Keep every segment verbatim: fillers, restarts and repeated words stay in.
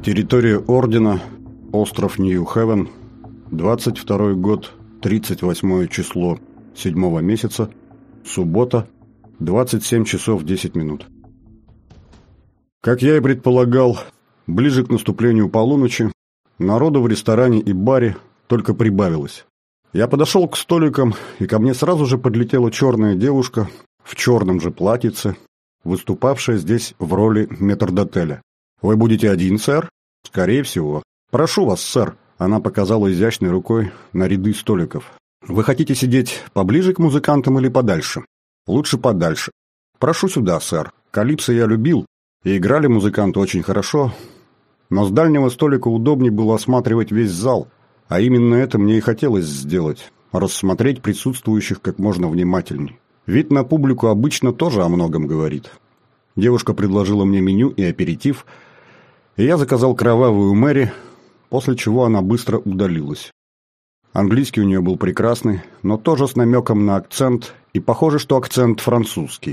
Территория Ордена, остров Нью-Хевен, двадцать второй год, тридцать восьмое число седьмого месяца, суббота, двадцать семь часов десять минут. Как я и предполагал, ближе к наступлению полуночи народу в ресторане и баре только прибавилось. Я подошел к столикам, и ко мне сразу же подлетела черная девушка в черном же платьице, выступавшая здесь в роли метрдотеля. «Вы будете один, сэр?» «Скорее всего». «Прошу вас, сэр». Она показала изящной рукой на ряды столиков. «Вы хотите сидеть поближе к музыкантам или подальше?» «Лучше подальше». «Прошу сюда, сэр. Калипсо я любил, и играли музыканты очень хорошо, но с дальнего столика удобнее было осматривать весь зал, а именно это мне и хотелось сделать – рассмотреть присутствующих как можно внимательней. Вид на публику обычно тоже о многом говорит». Девушка предложила мне меню и аперитив, и я заказал кровавую Мэри, после чего она быстро удалилась. Английский у нее был прекрасный, но тоже с намеком на акцент, и похоже, что акцент французский.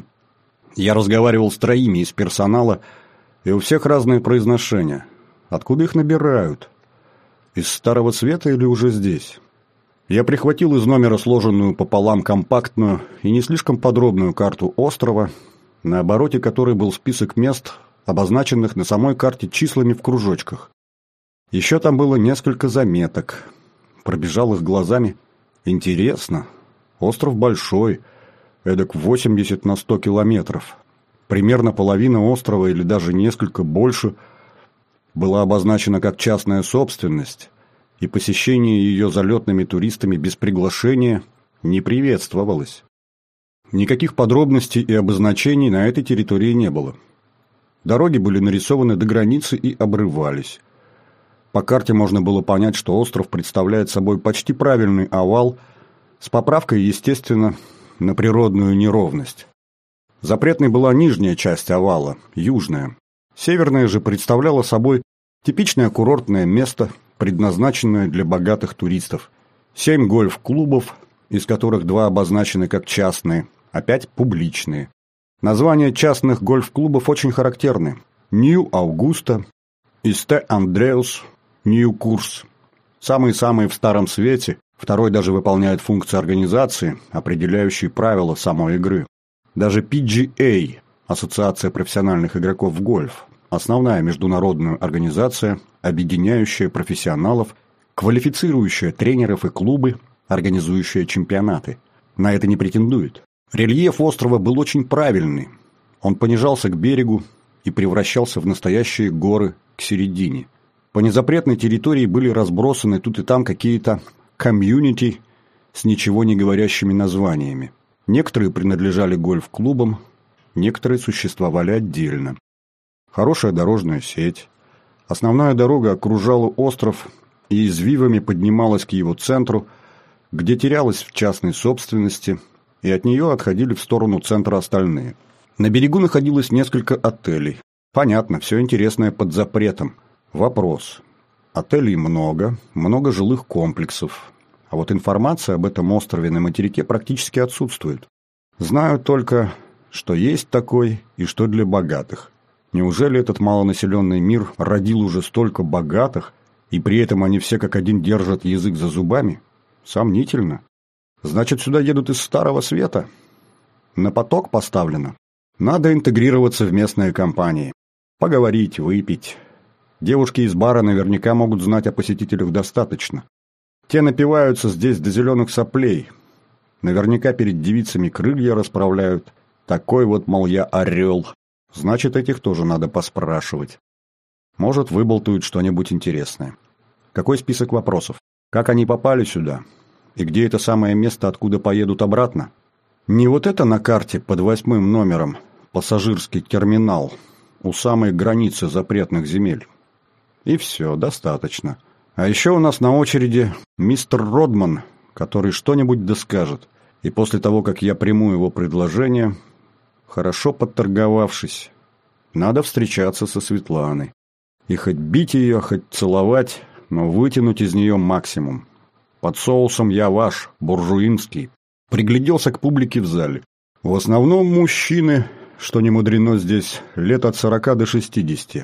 Я разговаривал с троими из персонала, и у всех разные произношения. Откуда их набирают? Из Старого Света или уже здесь? Я прихватил из номера сложенную пополам компактную и не слишком подробную карту острова, на обороте которой был список мест, обозначенных на самой карте числами в кружочках. Еще там было несколько заметок. Пробежал их глазами. Интересно. Остров большой, эдак восемьдесят на сто километров. Примерно половина острова или даже несколько больше была обозначена как частная собственность, и посещение ее залетными туристами без приглашения не приветствовалось. Никаких подробностей и обозначений на этой территории не было. Дороги были нарисованы до границы и обрывались. По карте можно было понять, что остров представляет собой почти правильный овал с поправкой, естественно, на природную неровность. Запретной была нижняя часть овала, южная. Северная же представляла собой типичное курортное место, предназначенное для богатых туристов. Семь гольф-клубов, из которых два обозначены как частные, а пять публичные. Названия частных гольф-клубов очень характерны. Нью-Аугуста, Исте-Андреус, Нью-Курс. Самые-самые в Старом Свете, второй даже выполняет функцию организации, определяющей правила самой игры. Даже пи джи эй, Ассоциация профессиональных игроков в гольф, основная международная организация, объединяющая профессионалов, квалифицирующая тренеров и клубы, организующая чемпионаты, на это не претендует. Рельеф острова был очень правильный. Он понижался к берегу и превращался в настоящие горы к середине. По незапретной территории были разбросаны тут и там какие-то комьюнити с ничего не говорящими названиями. Некоторые принадлежали гольф-клубам, некоторые существовали отдельно. Хорошая дорожная сеть. Основная дорога окружала остров и извивами поднималась к его центру, где терялась в частной собственности, и от нее отходили в сторону центра остальные. На берегу находилось несколько отелей. Понятно, все интересное под запретом. Вопрос. Отелей много, много жилых комплексов. А вот информация об этом острове на материке практически отсутствует. Знаю только, что есть такой и что для богатых. Неужели этот малонаселенный мир родил уже столько богатых, и при этом они все как один держат язык за зубами? Сомнительно. Значит, сюда едут из Старого Света? На поток поставлено. Надо интегрироваться в местные компании. Поговорить, выпить. Девушки из бара наверняка могут знать о посетителях достаточно. Те напиваются здесь до зеленых соплей. Наверняка перед девицами крылья расправляют. Такой вот, мол, я орел. Значит, этих тоже надо поспрашивать. Может, выболтают что-нибудь интересное. Какой список вопросов? Как они попали сюда? И где это самое место, откуда поедут обратно? Не вот это на карте под восьмым номером, пассажирский терминал, у самой границы запретных земель. И все, достаточно. А еще у нас на очереди мистер Родман, который что-нибудь доскажет. И после того, как я приму его предложение, хорошо подторговавшись, надо встречаться со Светланой. И хоть бить ее, хоть целовать, но вытянуть из нее максимум. Под соусом я ваш, буржуинский. Пригляделся к публике в зале. В основном мужчины, что не мудрено здесь, лет от сорока до шестидесяти.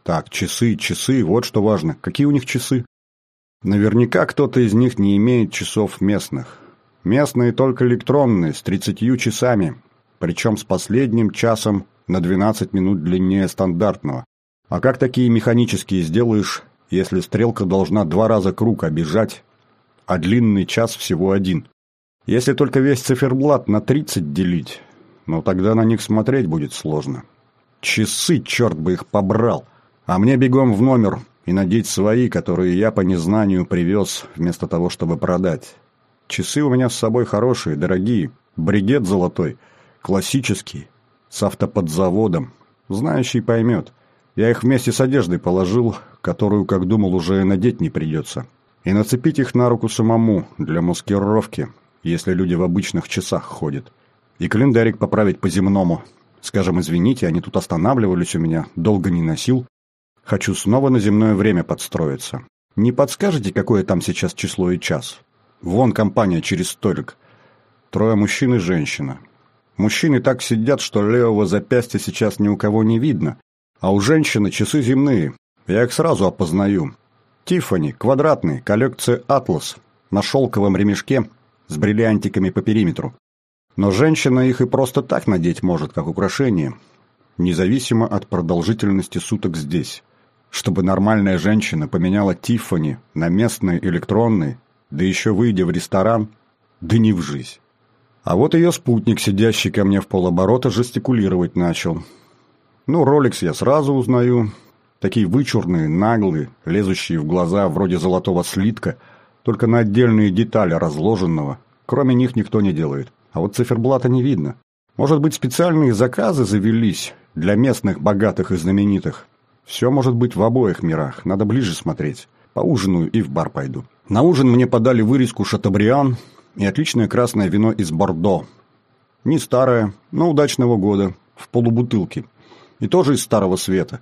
Так, часы, часы, вот что важно. Какие у них часы? Наверняка кто-то из них не имеет часов местных. Местные только электронные, с тридцатью часами, причем с последним часом на двенадцать минут длиннее стандартного. А как такие механические сделаешь, если стрелка должна два раза круг обижать, а длинный час всего один? Если только весь циферблат на тридцать делить, но тогда на них смотреть будет сложно. Часы, черт бы их побрал! А мне бегом в номер и надеть свои, которые я по незнанию привез, вместо того, чтобы продать. Часы у меня с собой хорошие, дорогие, бригет золотой, классический, с автоподзаводом. Знающий поймет. Я их вместе с одеждой положил, которую, как думал, уже и надеть не придется. И нацепить их на руку самому, для маскировки, если люди в обычных часах ходят. И календарик поправить по-земному. Скажем, извините, они тут останавливались у меня, долго не носил. Хочу снова на земное время подстроиться. Не подскажете, какое там сейчас число и час? Вон компания через столик. Трое мужчин и женщина. Мужчины так сидят, что левого запястья сейчас ни у кого не видно. А у женщины часы земные. Я их сразу опознаю. Тиффани, квадратный, коллекция «Атлас», на шелковом ремешке с бриллиантиками по периметру. Но женщина их и просто так надеть может, как украшение, независимо от продолжительности суток здесь. Чтобы нормальная женщина поменяла Тиффани на местные электронные, да еще выйдя в ресторан, да не в жизнь. А вот ее спутник, сидящий ко мне в полоборота, жестикулировать начал. Ну, Rolex я сразу узнаю. Такие вычурные, наглые, лезущие в глаза, вроде золотого слитка, только на отдельные детали разложенного. Кроме них никто не делает. А вот циферблата не видно. Может быть, специальные заказы завелись для местных богатых и знаменитых. Все может быть в обоих мирах. Надо ближе смотреть. Поужинаю и в бар пойду. На ужин мне подали вырезку «Шатобриан» и отличное красное вино из Бордо. Не старое, но удачного года, в полубутылке. И тоже из Старого Света.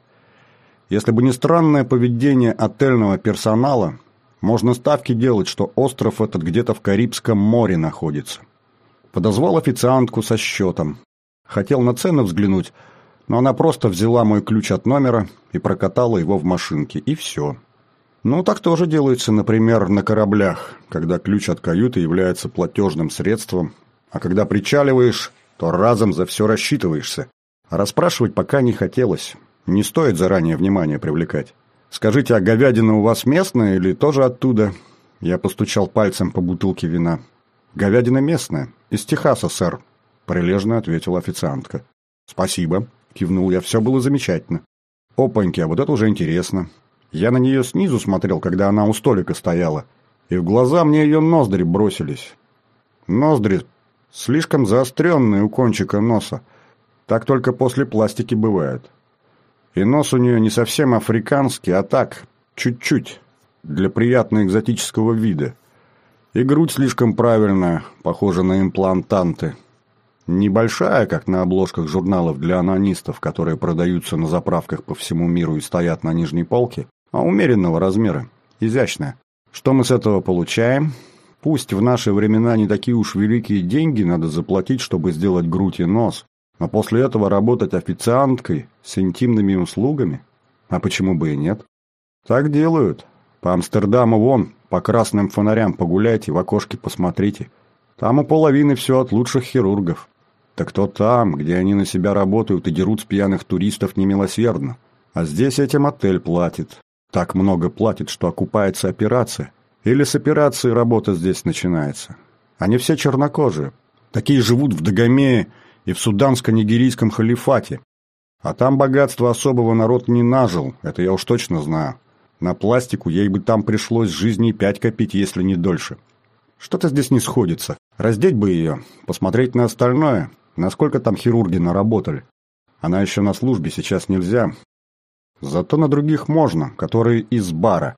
Если бы не странное поведение отельного персонала, можно ставки делать, что остров этот где-то в Карибском море находится. Подозвал официантку со счетом. Хотел на цены взглянуть, но она просто взяла мой ключ от номера и прокатала его в машинке, и все. Ну, так тоже делается, например, на кораблях, когда ключ от каюты является платежным средством, а когда причаливаешь, то разом за все рассчитываешься. А расспрашивать пока не хотелось. Не стоит заранее внимание привлекать. «Скажите, а говядина у вас местная или тоже оттуда?» Я постучал пальцем по бутылке вина. «Говядина местная, из Техаса, сэр», — прилежно ответила официантка. «Спасибо», — кивнул я, — «все было замечательно». «Опаньки, а вот это уже интересно». Я на нее снизу смотрел, когда она у столика стояла, и в глаза мне ее ноздри бросились. Ноздри слишком заостренные у кончика носа. Так только после пластики бывает. И нос у нее не совсем африканский, а так, чуть-чуть, для приятно экзотического вида. И грудь слишком правильная, похожа на имплантанты. Небольшая, как на обложках журналов для анонистов, которые продаются на заправках по всему миру и стоят на нижней полке, а умеренного размера, изящная. Что мы с этого получаем? Пусть в наши времена не такие уж великие деньги надо заплатить, чтобы сделать грудь и нос, но после этого работать официанткой с интимными услугами? А почему бы и нет? Так делают. По Амстердаму вон, по красным фонарям погуляйте, в окошке посмотрите. Там у половины все от лучших хирургов. Так то там, где они на себя работают и дерут с пьяных туристов немилосердно. А здесь этим отель платит. Так много платит, что окупается операция. Или с операции работа здесь начинается. Они все чернокожие. Такие живут в Дагомее и в суданско-нигерийском халифате. А там богатство особого народ не нажил, это я уж точно знаю. На пластику ей бы там пришлось жизни пять копить, если не дольше. Что-то здесь не сходится. Раздеть бы ее, посмотреть на остальное, насколько там хирурги наработали. Она еще на службе, сейчас нельзя. Зато на других можно, которые из бара.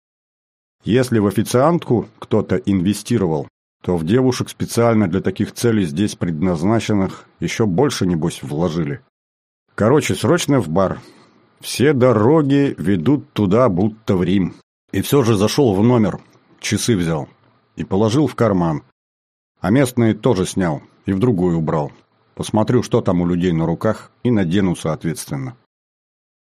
Если в официантку кто-то инвестировал, то в девушек специально для таких целей здесь предназначенных еще больше, небось, вложили. Короче, срочно в бар. Все дороги ведут туда, будто в Рим. И все же зашел в номер, часы взял и положил в карман. А местные тоже снял и в другой убрал. Посмотрю, что там у людей на руках, и надену соответственно.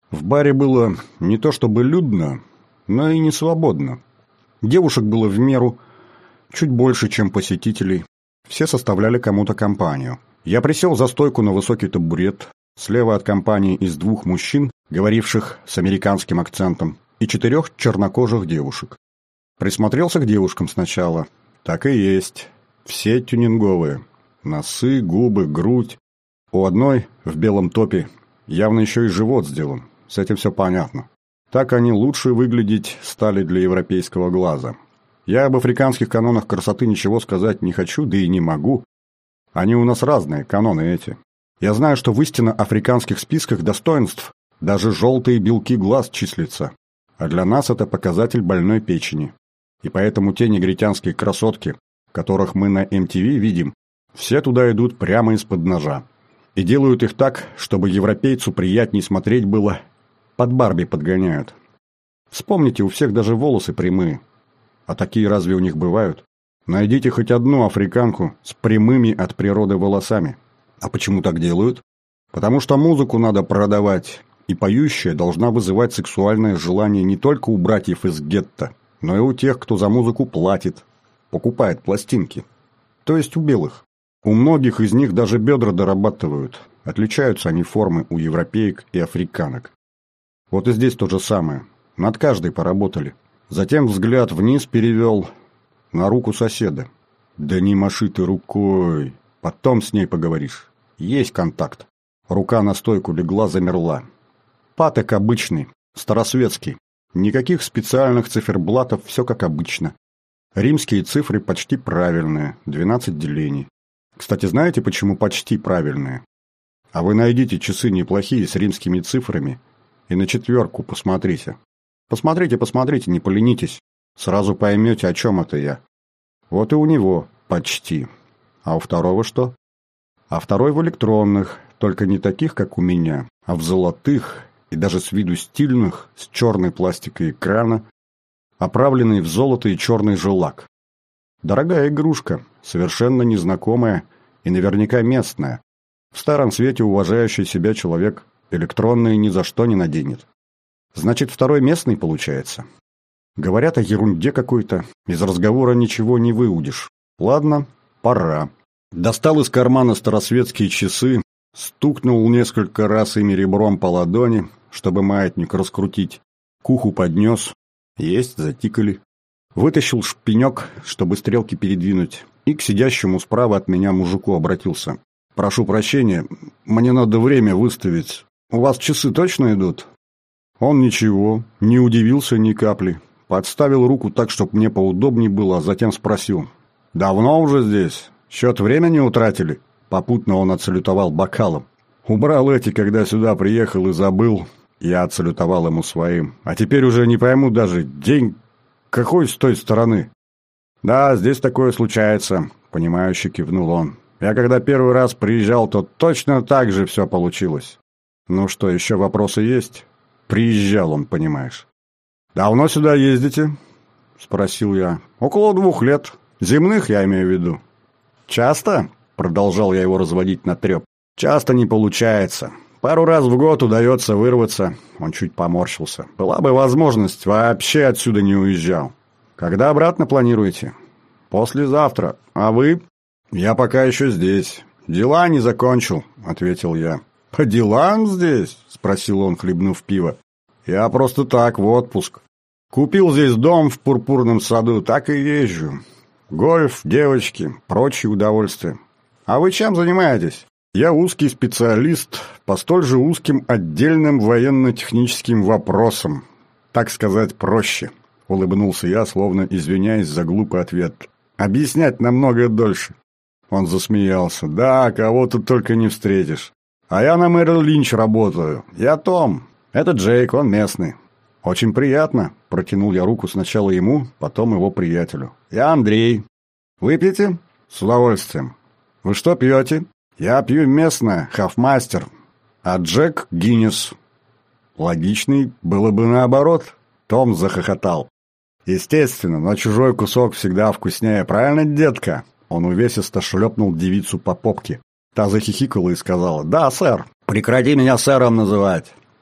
В баре было не то чтобы людно, но и не свободно. Девушек было в меру, чуть больше, чем посетителей. Все составляли кому-то компанию. Я присел за стойку на высокий табурет, слева от компании из двух мужчин, говоривших с американским акцентом, и четырех чернокожих девушек. Присмотрелся к девушкам сначала. Так и есть. Все тюнинговые. Носы, губы, грудь. У одной в белом топе явно еще и живот сделан. С этим все понятно. Так они лучше выглядеть стали для европейского глаза. Я об африканских канонах красоты ничего сказать не хочу, да и не могу. Они у нас разные, каноны эти. Я знаю, что в истинно африканских списках достоинств даже желтые белки глаз числятся. А для нас это показатель больной печени. И поэтому те негритянские красотки, которых мы на эм ти ви видим, все туда идут прямо из-под ножа. И делают их так, чтобы европейцу приятней смотреть было. Под Барби подгоняют. Вспомните, у всех даже волосы прямые. А такие разве у них бывают? Найдите хоть одну африканку с прямыми от природы волосами. А почему так делают? Потому что музыку надо продавать, и поющая должна вызывать сексуальное желание не только у братьев из гетто, но и у тех, кто за музыку платит, покупает пластинки. То есть у белых. У многих из них даже бедра дорабатывают. Отличаются они формы у европеек и африканок. Вот и здесь то же самое. Над каждой поработали. Затем взгляд вниз перевел на руку соседа. Да не маши ты рукой. Потом с ней поговоришь. Есть контакт. Рука на стойку легла, замерла. Патек обычный, старосветский. Никаких специальных циферблатов, все как обычно. Римские цифры почти правильные, двенадцать делений. Кстати, знаете, почему почти правильные? А вы найдите часы неплохие с римскими цифрами и на четверку посмотрите. Посмотрите, посмотрите, не поленитесь. Сразу поймете, о чем это я. Вот и у него почти. А у второго что? А второй в электронных, только не таких, как у меня, а в золотых и даже с виду стильных, с черной пластикой экрана, оправленный в золото и черный желак. Дорогая игрушка, совершенно незнакомая и наверняка местная. В старом свете уважающий себя человек электронные ни за что не наденет. Значит, второй местный получается. Говорят о ерунде какой-то, из разговора ничего не выудишь. Ладно, пора. Достал из кармана старосветские часы, стукнул несколько раз ими ребром по ладони, чтобы маятник раскрутить. К уху поднес. Есть, затикали. Вытащил шпинек, чтобы стрелки передвинуть, и к сидящему справа от меня мужику обратился. «Прошу прощения, мне надо время выставить. У вас часы точно идут?» Он ничего, не удивился ни капли. Подставил руку так, чтобы мне поудобнее было, а затем спросил. «Давно уже здесь? Счет времени утратили?» Попутно он отсалютовал бокалом. «Убрал эти, когда сюда приехал и забыл». Я отсалютовал ему своим. «А теперь уже не пойму даже, день какой с той стороны?» «Да, здесь такое случается», — понимающе кивнул он. «Я когда первый раз приезжал, то точно так же все получилось». «Ну что, еще вопросы есть?» «Приезжал он, понимаешь». «Давно сюда ездите?» — спросил я. «Около двух лет. Земных, я имею в виду». «Часто?» — продолжал я его разводить на треп. «Часто не получается. Пару раз в год удается вырваться». Он чуть поморщился. «Была бы возможность, вообще отсюда не уезжал». «Когда обратно планируете?» «Послезавтра. А вы?» «Я пока еще здесь. Дела не закончил», — ответил я. «По делам здесь?» — спросил он, хлебнув пиво. «Я просто так, в отпуск. Купил здесь дом в Пурпурном саду, так и езжу. Гольф, девочки, прочие удовольствия. А вы чем занимаетесь?» «Я узкий специалист по столь же узким отдельным военно-техническим вопросам. Так сказать, проще», — улыбнулся я, словно извиняясь за глупый ответ. «Объяснять намного дольше». Он засмеялся. «Да, кого тут только не встретишь. А я на Мэрил Линч работаю. Я Том. Это Джейк, он местный». «Очень приятно», — протянул я руку сначала ему, потом его приятелю. «Я Андрей. Выпьете?» «С удовольствием». «Вы что пьете?» «Я пью местное, Хафмастер. А Джек — Гиннес». «Логичный было бы наоборот», — Том захохотал. «Естественно, но чужой кусок всегда вкуснее, правильно, детка?» Он увесисто шлепнул девицу по попке. Та захихикала и сказала: «Да, сэр. Прекрати меня сэром называть.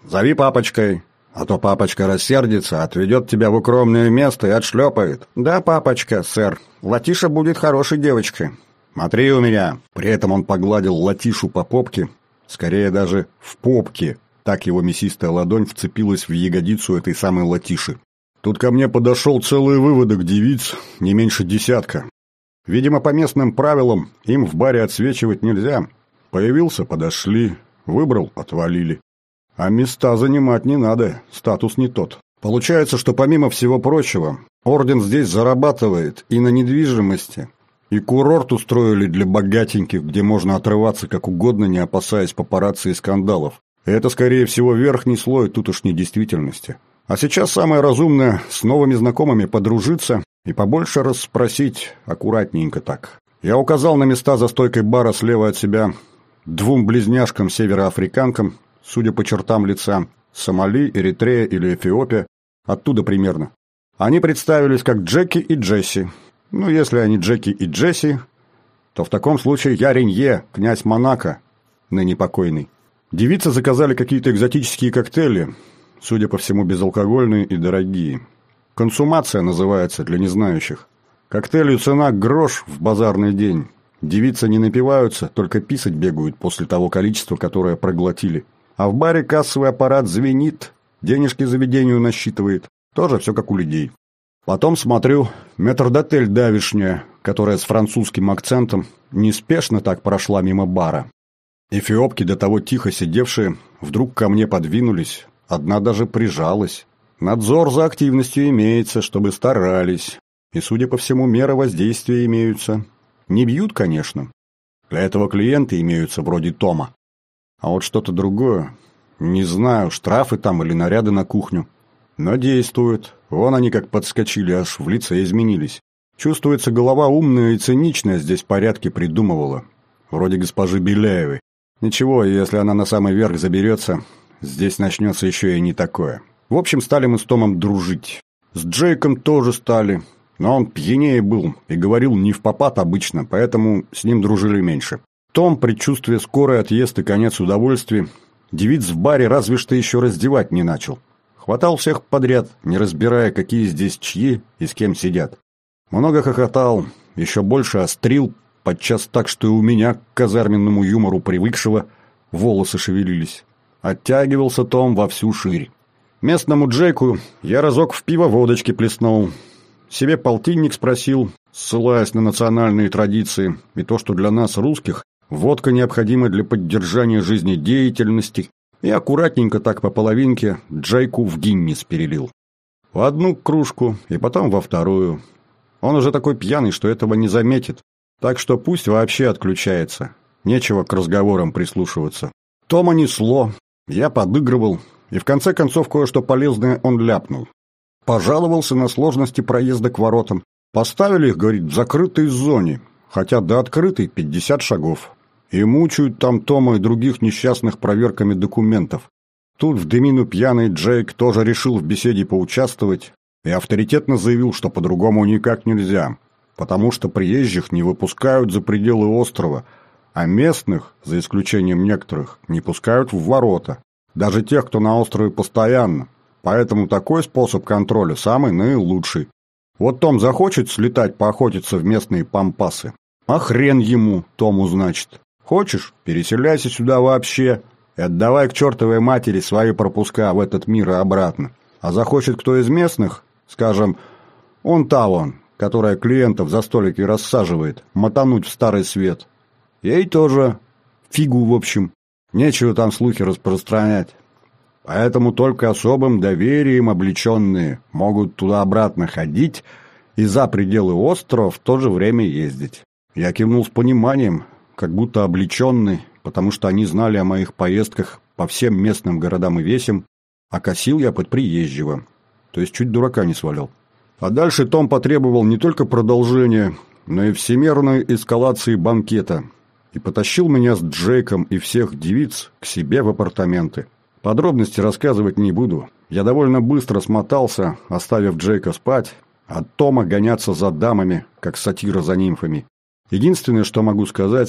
Зови папочкой, а то папочка рассердится, отведет тебя в укромное место и отшлепает». «Да, папочка, сэр, Латиша будет хорошей девочкой». «Смотри у меня». При этом он погладил Латишу по попке, скорее даже в попке. Так его мясистая ладонь вцепилась в ягодицу этой самой Латиши. Тут ко мне подошел целый выводок девиц, не меньше десятка. Видимо, по местным правилам им в баре отсвечивать нельзя. Появился — подошли, выбрал — отвалили. А места занимать не надо, статус не тот. Получается, что помимо всего прочего, орден здесь зарабатывает и на недвижимости, и курорт устроили для богатеньких, где можно отрываться как угодно, не опасаясь папарацци и скандалов. И это, скорее всего, верхний слой тутошней действительности. А сейчас самое разумное — с новыми знакомыми подружиться и побольше расспросить, аккуратненько так. Я указал на места за стойкой бара слева от себя двум близняшкам-североафриканкам, судя по чертам лица, Сомали, Эритрея или Эфиопия, оттуда примерно. Они представились как Джеки и Джесси. Ну, если они Джеки и Джесси, то в таком случае я Ренье, князь Монако, ныне покойный. Девицы заказали какие-то экзотические коктейли, судя по всему, безалкогольные и дорогие. Консумация называется для незнающих. Коктейлю цена грош в базарный день. Девицы не напиваются, только писать бегают после того количества, которое проглотили. А в баре кассовый аппарат звенит, денежки заведению насчитывает. Тоже все как у людей. Потом смотрю, метрдотель давишняя, которая с французским акцентом, неспешно так прошла мимо бара. Эфиопки, до того тихо сидевшие, вдруг ко мне подвинулись. Одна даже прижалась. Надзор за активностью имеется, чтобы старались. И, судя по всему, меры воздействия имеются. Не бьют, конечно. Для этого клиенты имеются вроде Тома. А вот что-то другое. Не знаю, штрафы там или наряды на кухню. Но действуют. Вон они как подскочили, аж в лице изменились. Чувствуется, голова умная и циничная здесь порядки придумывала. Вроде госпожи Беляевой. Ничего, если она на самый верх заберется, здесь начнется еще и не такое. В общем, стали мы с Томом дружить. С Джейком тоже стали. Но он пьянее был и говорил не впопад обычно, поэтому с ним дружили меньше. Том, предчувствуя скорый отъезд и конец удовольствий, девиц в баре разве что еще раздевать не начал. Хватал всех подряд, не разбирая, какие здесь чьи и с кем сидят. Много хохотал, еще больше острил, подчас так, что и у меня, к казарменному юмору привыкшего, волосы шевелились. Оттягивался Том во всю ширь. Местному Джейку я разок в пиво водочки плеснул. Себе полтинник спросил, ссылаясь на национальные традиции и то, что для нас, русских, водка необходима для поддержания жизнедеятельности, и аккуратненько так по половинке Джейку в Гиннес перелил. В одну кружку и потом во вторую. Он уже такой пьяный, что этого не заметит, так что пусть вообще отключается. Нечего к разговорам прислушиваться. Тома несло, я подыгрывал, и в конце концов кое-что полезное он ляпнул. Пожаловался на сложности проезда к воротам. Поставили их, говорит, в закрытой зоне, хотя до открытой пятьдесят шагов. И мучают там Тома и других несчастных проверками документов. Тут в дымину пьяный Джейк тоже решил в беседе поучаствовать и авторитетно заявил, что по-другому никак нельзя, потому что приезжих не выпускают за пределы острова, а местных, за исключением некоторых, не пускают в ворота, даже тех, кто на острове постоянно. Поэтому такой способ контроля самый наилучший. Вот Том захочет слетать поохотиться в местные пампасы. А хрен ему, Тому, значит. Хочешь, переселяйся сюда вообще и отдавай к чертовой матери свои пропуска в этот мир и обратно. А захочет кто из местных, скажем, он та вон, которая клиентов за столики рассаживает, мотануть в старый свет. Ей тоже фигу, в общем. Нечего там слухи распространять. Поэтому только особым доверием облеченные могут туда-обратно ходить и за пределы острова в то же время ездить. Я кивнул с пониманием, как будто облеченный, потому что они знали о моих поездках по всем местным городам и весям, а косил я под приезжего, то есть чуть дурака не свалял. А дальше Том потребовал не только продолжения, но и всемирной эскалации банкета и потащил меня с Джейком и всех девиц к себе в апартаменты. Подробности рассказывать не буду. Я довольно быстро смотался, оставив Джейка спать, а Тома гоняться за дамами, как сатира за нимфами. Единственное, что могу сказать,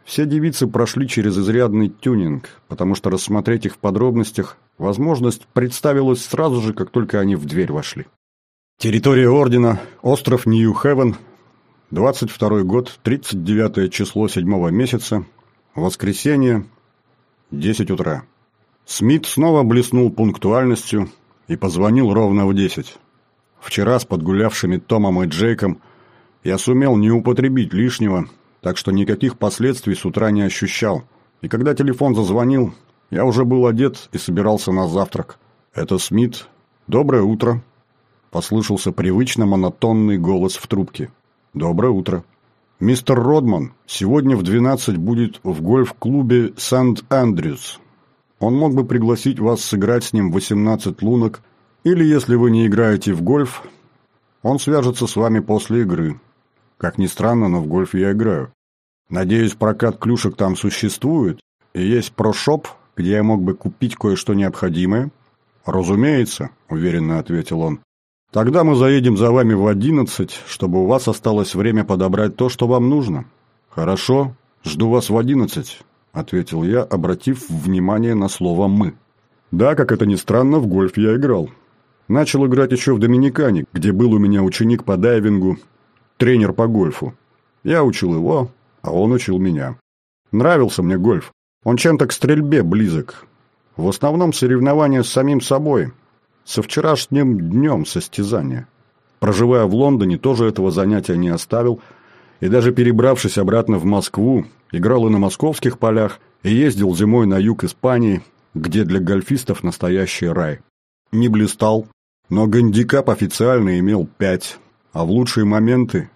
Все девицы прошли через изрядный тюнинг, потому что рассмотреть их в подробностях возможность представилась сразу же, как только они в дверь вошли. Территория ордена, остров Нью-Хевен, двадцать второй год, тридцать девятое число седьмого месяца, воскресенье, десять утра. Смит снова блеснул пунктуальностью и позвонил ровно в десять. Вчера с подгулявшими Томом и Джейком я сумел не употребить лишнего, так что никаких последствий с утра не ощущал. И когда телефон зазвонил, я уже был одет и собирался на завтрак. «Это Смит. Доброе утро», — послышался привычно монотонный голос в трубке. «Доброе утро. Мистер Родман сегодня в двенадцать будет в гольф-клубе Сент-Эндрюс. Он мог бы пригласить вас сыграть с ним восемнадцать лунок, или, если вы не играете в гольф, он свяжется с вами после игры. Как ни странно, но в гольф я играю. Надеюсь, прокат клюшек там существует, и есть прошоп, где я мог бы купить кое-что необходимое?» «Разумеется», — уверенно ответил он. «Тогда мы заедем за вами в одиннадцать, чтобы у вас осталось время подобрать то, что вам нужно». «Хорошо, жду вас в одиннадцать», — ответил я, обратив внимание на слово «мы». Да, как это ни странно, в гольф я играл. Начал играть еще в Доминикане, где был у меня ученик по дайвингу, тренер по гольфу. Я учил его, а он учил меня. Нравился мне гольф. Он чем-то к стрельбе близок. В основном соревнования с самим собой. Со вчерашним днем состязания. Проживая в Лондоне, тоже этого занятия не оставил. И даже перебравшись обратно в Москву, играл и на московских полях, и ездил зимой на юг Испании, где для гольфистов настоящий рай. Не блистал, но гандикап официально имел пять, а в лучшие моменты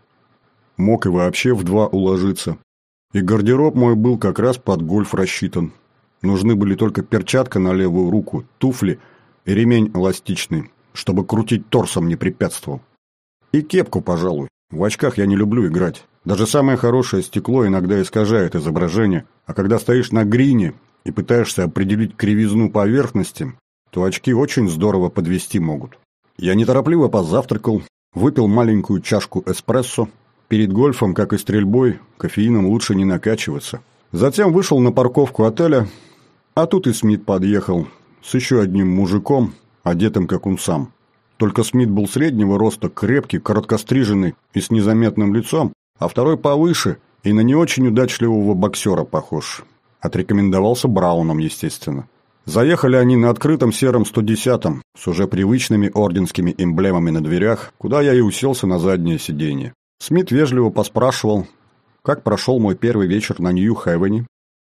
мог и вообще в два уложиться. И гардероб мой был как раз под гольф рассчитан. Нужны были только перчатка на левую руку, туфли и ремень эластичный, чтобы крутить торсом не препятствовал. И кепку, пожалуй. В очках я не люблю играть. Даже самое хорошее стекло иногда искажает изображение, а когда стоишь на грине и пытаешься определить кривизну поверхности, то очки очень здорово подвести могут. Я неторопливо позавтракал, выпил маленькую чашку эспрессо. Перед гольфом, как и стрельбой, кофеином лучше не накачиваться. Затем вышел на парковку отеля, а тут и Смит подъехал с еще одним мужиком, одетым как он сам. Только Смит был среднего роста, крепкий, короткостриженный и с незаметным лицом, а второй повыше и на не очень удачливого боксера похож. Отрекомендовался Брауном, естественно. Заехали они на открытом сером сто десятом с уже привычными орденскими эмблемами на дверях, куда я и уселся на заднее сиденье. Смит вежливо поспрашивал, как прошел мой первый вечер на Нью-Хевене.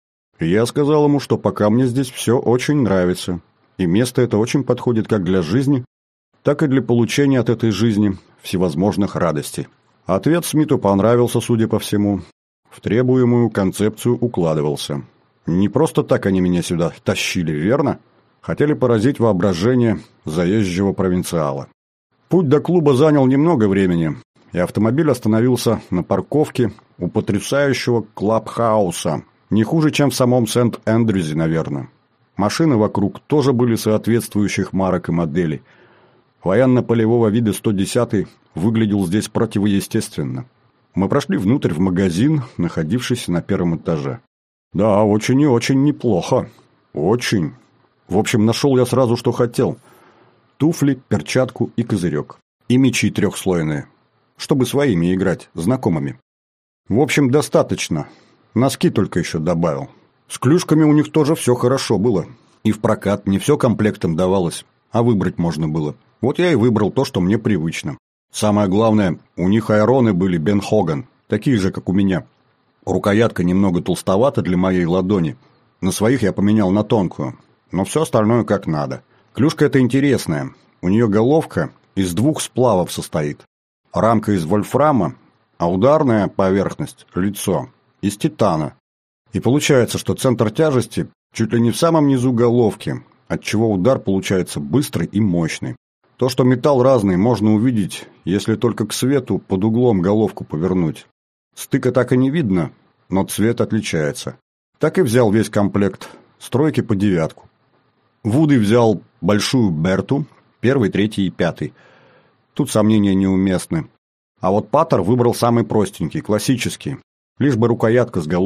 И я сказал ему, что пока мне здесь все очень нравится, и место это очень подходит как для жизни, так и для получения от этой жизни всевозможных радостей. Ответ Смиту понравился, судя по всему. В требуемую концепцию укладывался. Не просто так они меня сюда тащили, верно? Хотели поразить воображение заезжего провинциала. Путь до клуба занял немного времени, и автомобиль остановился на парковке у потрясающего клабхауса. Не хуже, чем в самом Сент-Эндрюзе, наверное. Машины вокруг тоже были соответствующих марок и моделей. Военно-полевого вида сто десятый выглядел здесь противоестественно. Мы прошли внутрь в магазин, находившийся на первом этаже. Да, очень и очень неплохо. Очень. В общем, нашел я сразу, что хотел. Туфли, перчатку и козырек. И мячи трехслойные. Чтобы своими играть, знакомыми. В общем, достаточно. Носки только еще добавил. С клюшками у них тоже все хорошо было. И в прокат не все комплектом давалось, а выбрать можно было. Вот я и выбрал то, что мне привычно. Самое главное, у них айроны были Бен Хоган, такие же, как у меня. Рукоятка немного толстовата для моей ладони. На своих я поменял на тонкую, но все остальное как надо. Клюшка эта интересная. У нее головка из двух сплавов состоит. Рамка из вольфрама, а ударная поверхность, лицо, из титана. И получается, что центр тяжести чуть ли не в самом низу головки, отчего удар получается быстрый и мощный. То, что металл разный, можно увидеть, если только к свету под углом головку повернуть. Стыка так и не видно, но цвет отличается. Так и взял весь комплект, стройки по девятку. Вуды взял большую Берту, первый, третий и пятый. Тут сомнения неуместны. А вот паттер выбрал самый простенький, классический. Лишь бы рукоятка с головкой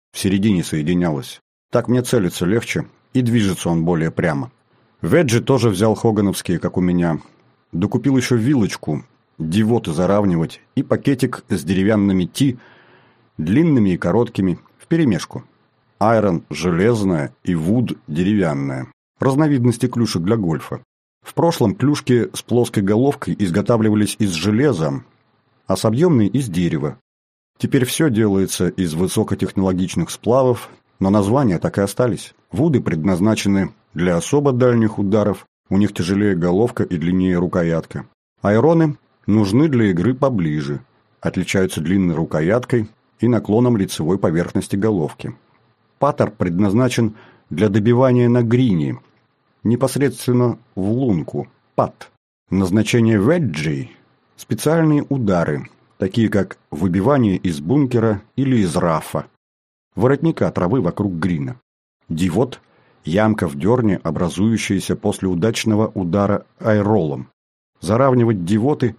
в середине соединялось. Так мне целиться легче, и движется он более прямо. Веджи тоже взял хогановские, как у меня. Докупил еще вилочку, дивоты заравнивать, и пакетик с деревянными ти, длинными и короткими, вперемешку. Айрон – железная и вуд – деревянная. Разновидности клюшек для гольфа. В прошлом клюшки с плоской головкой изготавливались из железа, а с объемной – из дерева. Теперь все делается из высокотехнологичных сплавов, но названия так и остались. Вуды предназначены для особо дальних ударов, у них тяжелее головка и длиннее рукоятка. Айроны нужны для игры поближе, отличаются длинной рукояткой и наклоном лицевой поверхности головки. Паттер предназначен для добивания на грине, непосредственно в лунку, пат. Назначение веджей – специальные удары, такие как выбивание из бункера или из рафа, воротника травы вокруг грина. Дивот – ямка в дерне, образующаяся после удачного удара айролом. Заравнивать дивоты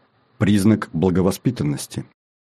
– признак благовоспитанности.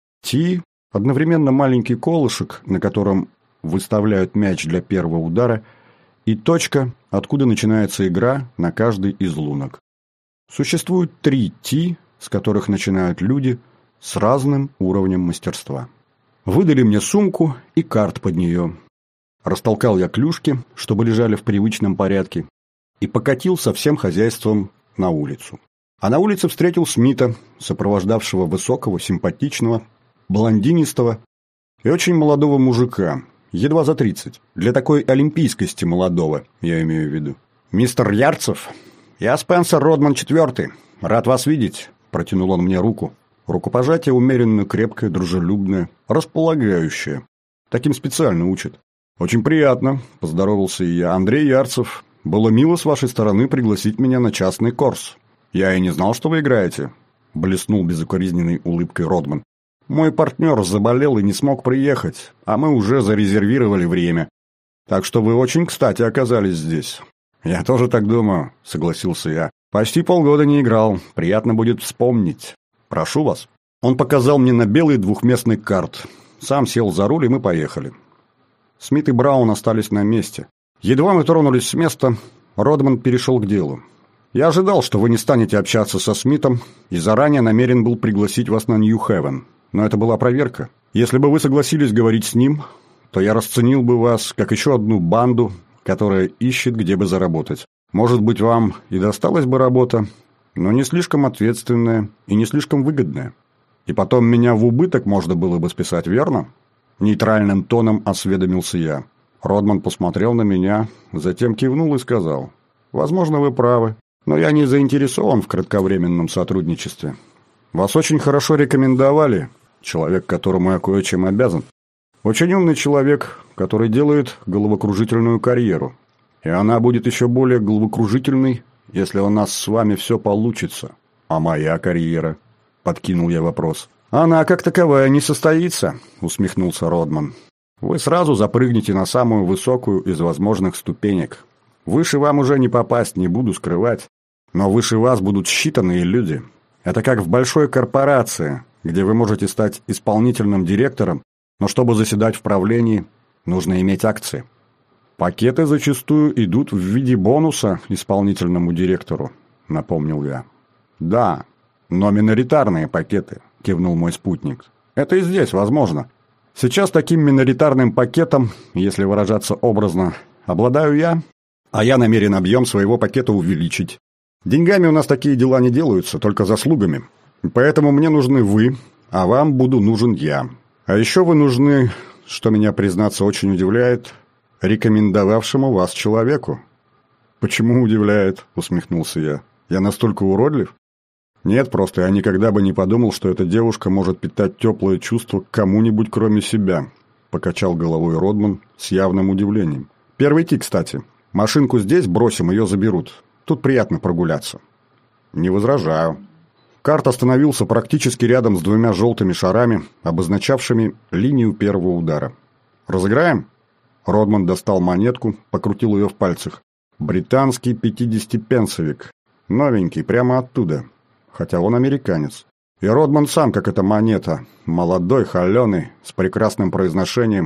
Ти – одновременно маленький колышек, на котором выставляют мяч для первого удара, и точка, откуда начинается игра на каждый из лунок. Существует три ти, с которых начинают люди с разным уровнем мастерства. Выдали мне сумку и карт под нее. Растолкал я клюшки, чтобы лежали в привычном порядке, и покатил со всем хозяйством на улицу. А на улице встретил Смита, сопровождавшего высокого, симпатичного, блондинистого и очень молодого мужика, едва за тридцать. Для такой олимпийскости молодого, я имею в виду. «Мистер Ярцев, я Спенсер Родман четвертый. Рад вас видеть», – протянул он мне руку. Рукопожатие умеренно крепкое, дружелюбное, располагающее. Таким специально учат. «Очень приятно», – поздоровался и я. «Андрей Ярцев, было мило с вашей стороны пригласить меня на частный курс. Я и не знал, что вы играете», – блеснул безукоризненной улыбкой Родман. «Мой партнер заболел и не смог приехать, а мы уже зарезервировали время. Так что вы очень кстати оказались здесь». «Я тоже так думаю», – согласился я. «Почти полгода не играл. Приятно будет вспомнить. Прошу вас». Он показал мне на белый двухместный карт. Сам сел за руль, и мы поехали. Смит и Браун остались на месте. Едва мы тронулись с места, Родман перешел к делу. «Я ожидал, что вы не станете общаться со Смитом, и заранее намерен был пригласить вас на Нью-Хевен. Но это была проверка. Если бы вы согласились говорить с ним, то я расценил бы вас как еще одну банду, которая ищет, где бы заработать. Может быть, вам и досталась бы работа, но не слишком ответственная и не слишком выгодная. И потом меня в убыток можно было бы списать, верно?» Нейтральным тоном осведомился я. Родман посмотрел на меня, затем кивнул и сказал: «Возможно, вы правы, но я не заинтересован в кратковременном сотрудничестве. Вас очень хорошо рекомендовали, человек, которому я кое-чем обязан. Очень умный человек, который делает головокружительную карьеру. И она будет еще более головокружительной, если у нас с вами все получится. А моя карьера?» – подкинул я вопрос. «Она, как таковая, не состоится», – усмехнулся Родман. «Вы сразу запрыгнете на самую высокую из возможных ступенек. Выше вам уже не попасть, не буду скрывать. Но выше вас будут считанные люди. Это как в большой корпорации, где вы можете стать исполнительным директором, но чтобы заседать в правлении, нужно иметь акции. Пакеты зачастую идут в виде бонуса исполнительному директору», – напомнил я. «Да, но миноритарные пакеты», – кивнул мой спутник. «Это и здесь возможно. Сейчас таким миноритарным пакетом, если выражаться образно, обладаю я, а я намерен объем своего пакета увеличить. Деньгами у нас такие дела не делаются, только заслугами. Поэтому мне нужны вы, а вам буду нужен я. А еще вы нужны, что меня, признаться, очень удивляет, рекомендовавшему вас человеку». «Почему удивляет?» – усмехнулся я. «Я настолько уродлив?» «Нет, просто я никогда бы не подумал, что эта девушка может питать теплое чувство к кому-нибудь, кроме себя», – покачал головой Родман с явным удивлением. «Первый ти, кстати. Машинку здесь бросим, ее заберут. Тут приятно прогуляться». «Не возражаю». Карт остановился практически рядом с двумя желтыми шарами, обозначавшими линию первого удара. «Разыграем?» Родман достал монетку, покрутил ее в пальцах. «Британский пятидесятипенсовик. Новенький, прямо оттуда. Хотя он американец. И Родман сам, как эта монета. Молодой, холеный, с прекрасным произношением.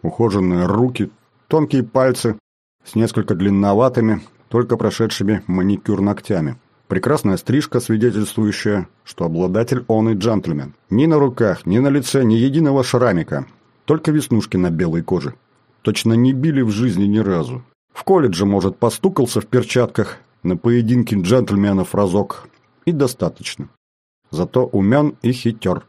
ухоженные руки, тонкие пальцы с несколько длинноватыми, только прошедшими маникюр ногтями. Прекрасная стрижка, свидетельствующая, что обладатель он и джентльмен. Ни на руках, ни на лице, ни единого шрамика. Только веснушки на белой коже. Точно не били в жизни ни разу. В колледже, может, постукался в перчатках на поединке джентльменов разок. И достаточно. Зато умен и хитер.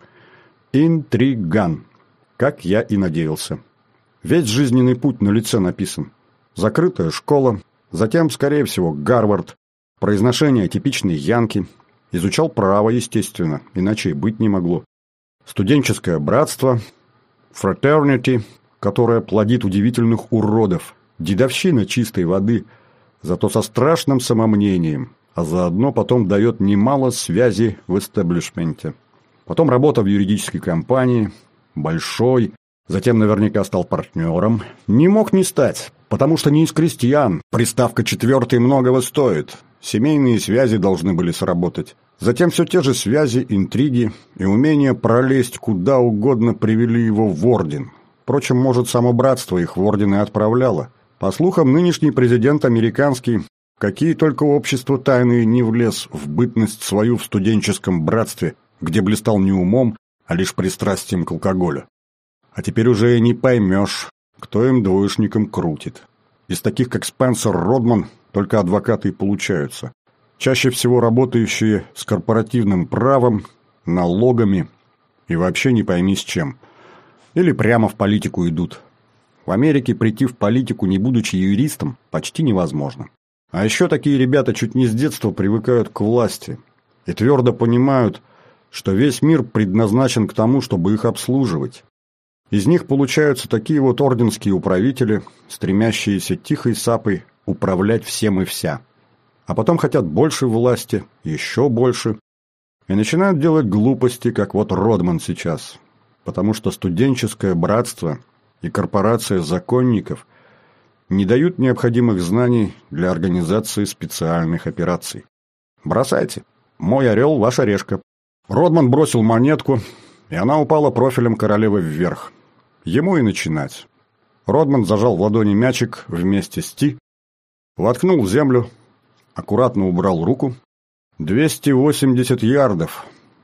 Интриган. Как я и надеялся. Весь жизненный путь на лице написан. Закрытая школа, затем, скорее всего, Гарвард. Произношение типичной янки. Изучал право, естественно, иначе и быть не могло. Студенческое братство. Fraternity, которое плодит удивительных уродов. Дедовщина чистой воды, зато со страшным самомнением, а заодно потом дает немало связей в эстаблишменте. Потом работа в юридической компании, большой, затем наверняка стал партнером. Не мог не стать, потому что не из крестьян, приставка «четвертый» многого стоит. Семейные связи должны были сработать. Затем все те же связи, интриги и умение пролезть куда угодно привели его в орден. Впрочем, может, само братство их в орден и отправляло. По слухам, нынешний президент американский, какие только общества тайные не влез в бытность свою в студенческом братстве, где блистал не умом, а лишь пристрастием к алкоголю. А теперь уже и не поймешь, кто им двоечником крутит. Из таких, как Спенсер Родман, только адвокаты и получаются. Чаще всего работающие с корпоративным правом, налогами и вообще не пойми с чем. Или прямо в политику идут. В Америке прийти в политику, не будучи юристом, почти невозможно. А еще такие ребята чуть не с детства привыкают к власти и твердо понимают, что весь мир предназначен к тому, чтобы их обслуживать. Из них получаются такие вот орденские управители, стремящиеся тихой сапой управлять всем и вся. А потом хотят больше власти, еще больше, и начинают делать глупости, как вот Родман сейчас. Потому что студенческое братство и корпорация законников не дают необходимых знаний для организации специальных операций. Бросайте. Мой орел, ваша решка. Родман бросил монетку, и она упала профилем королевы вверх. Ему и начинать. Родман зажал в ладони мячик вместе с Ти, воткнул в землю, аккуратно убрал руку. двести восемьдесят ярдов.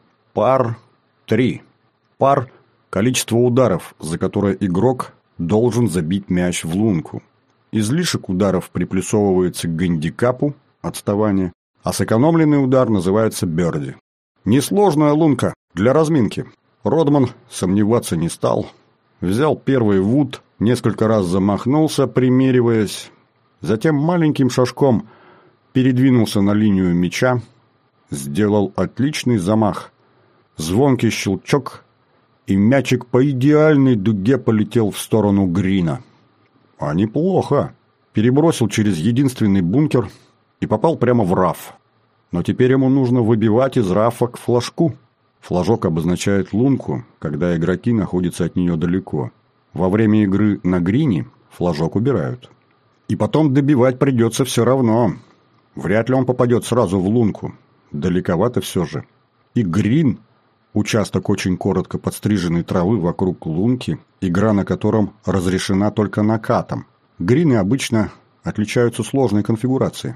Пар три. Пар – количество ударов, за которое игрок должен забить мяч в лунку. Излишек ударов приплюсовывается к гандикапу, отставание, а сэкономленный удар называется бёрди. Несложная лунка для разминки. Родман сомневаться не стал. Взял первый вуд, несколько раз замахнулся, примериваясь. Затем маленьким шажком передвинулся на линию мяча, сделал отличный замах. Звонкий щелчок, и мячик по идеальной дуге полетел в сторону грина. А неплохо. Перебросил через единственный бункер и попал прямо в раф. Но теперь ему нужно выбивать из рафа к флажку. Флажок обозначает лунку, когда игроки находятся от нее далеко. Во время игры на грине флажок убирают. И потом добивать придется все равно. Вряд ли он попадет сразу в лунку. Далековато все же. И грин – участок очень коротко подстриженной травы вокруг лунки, игра на котором разрешена только накатом. Грины обычно отличаются сложной конфигурацией.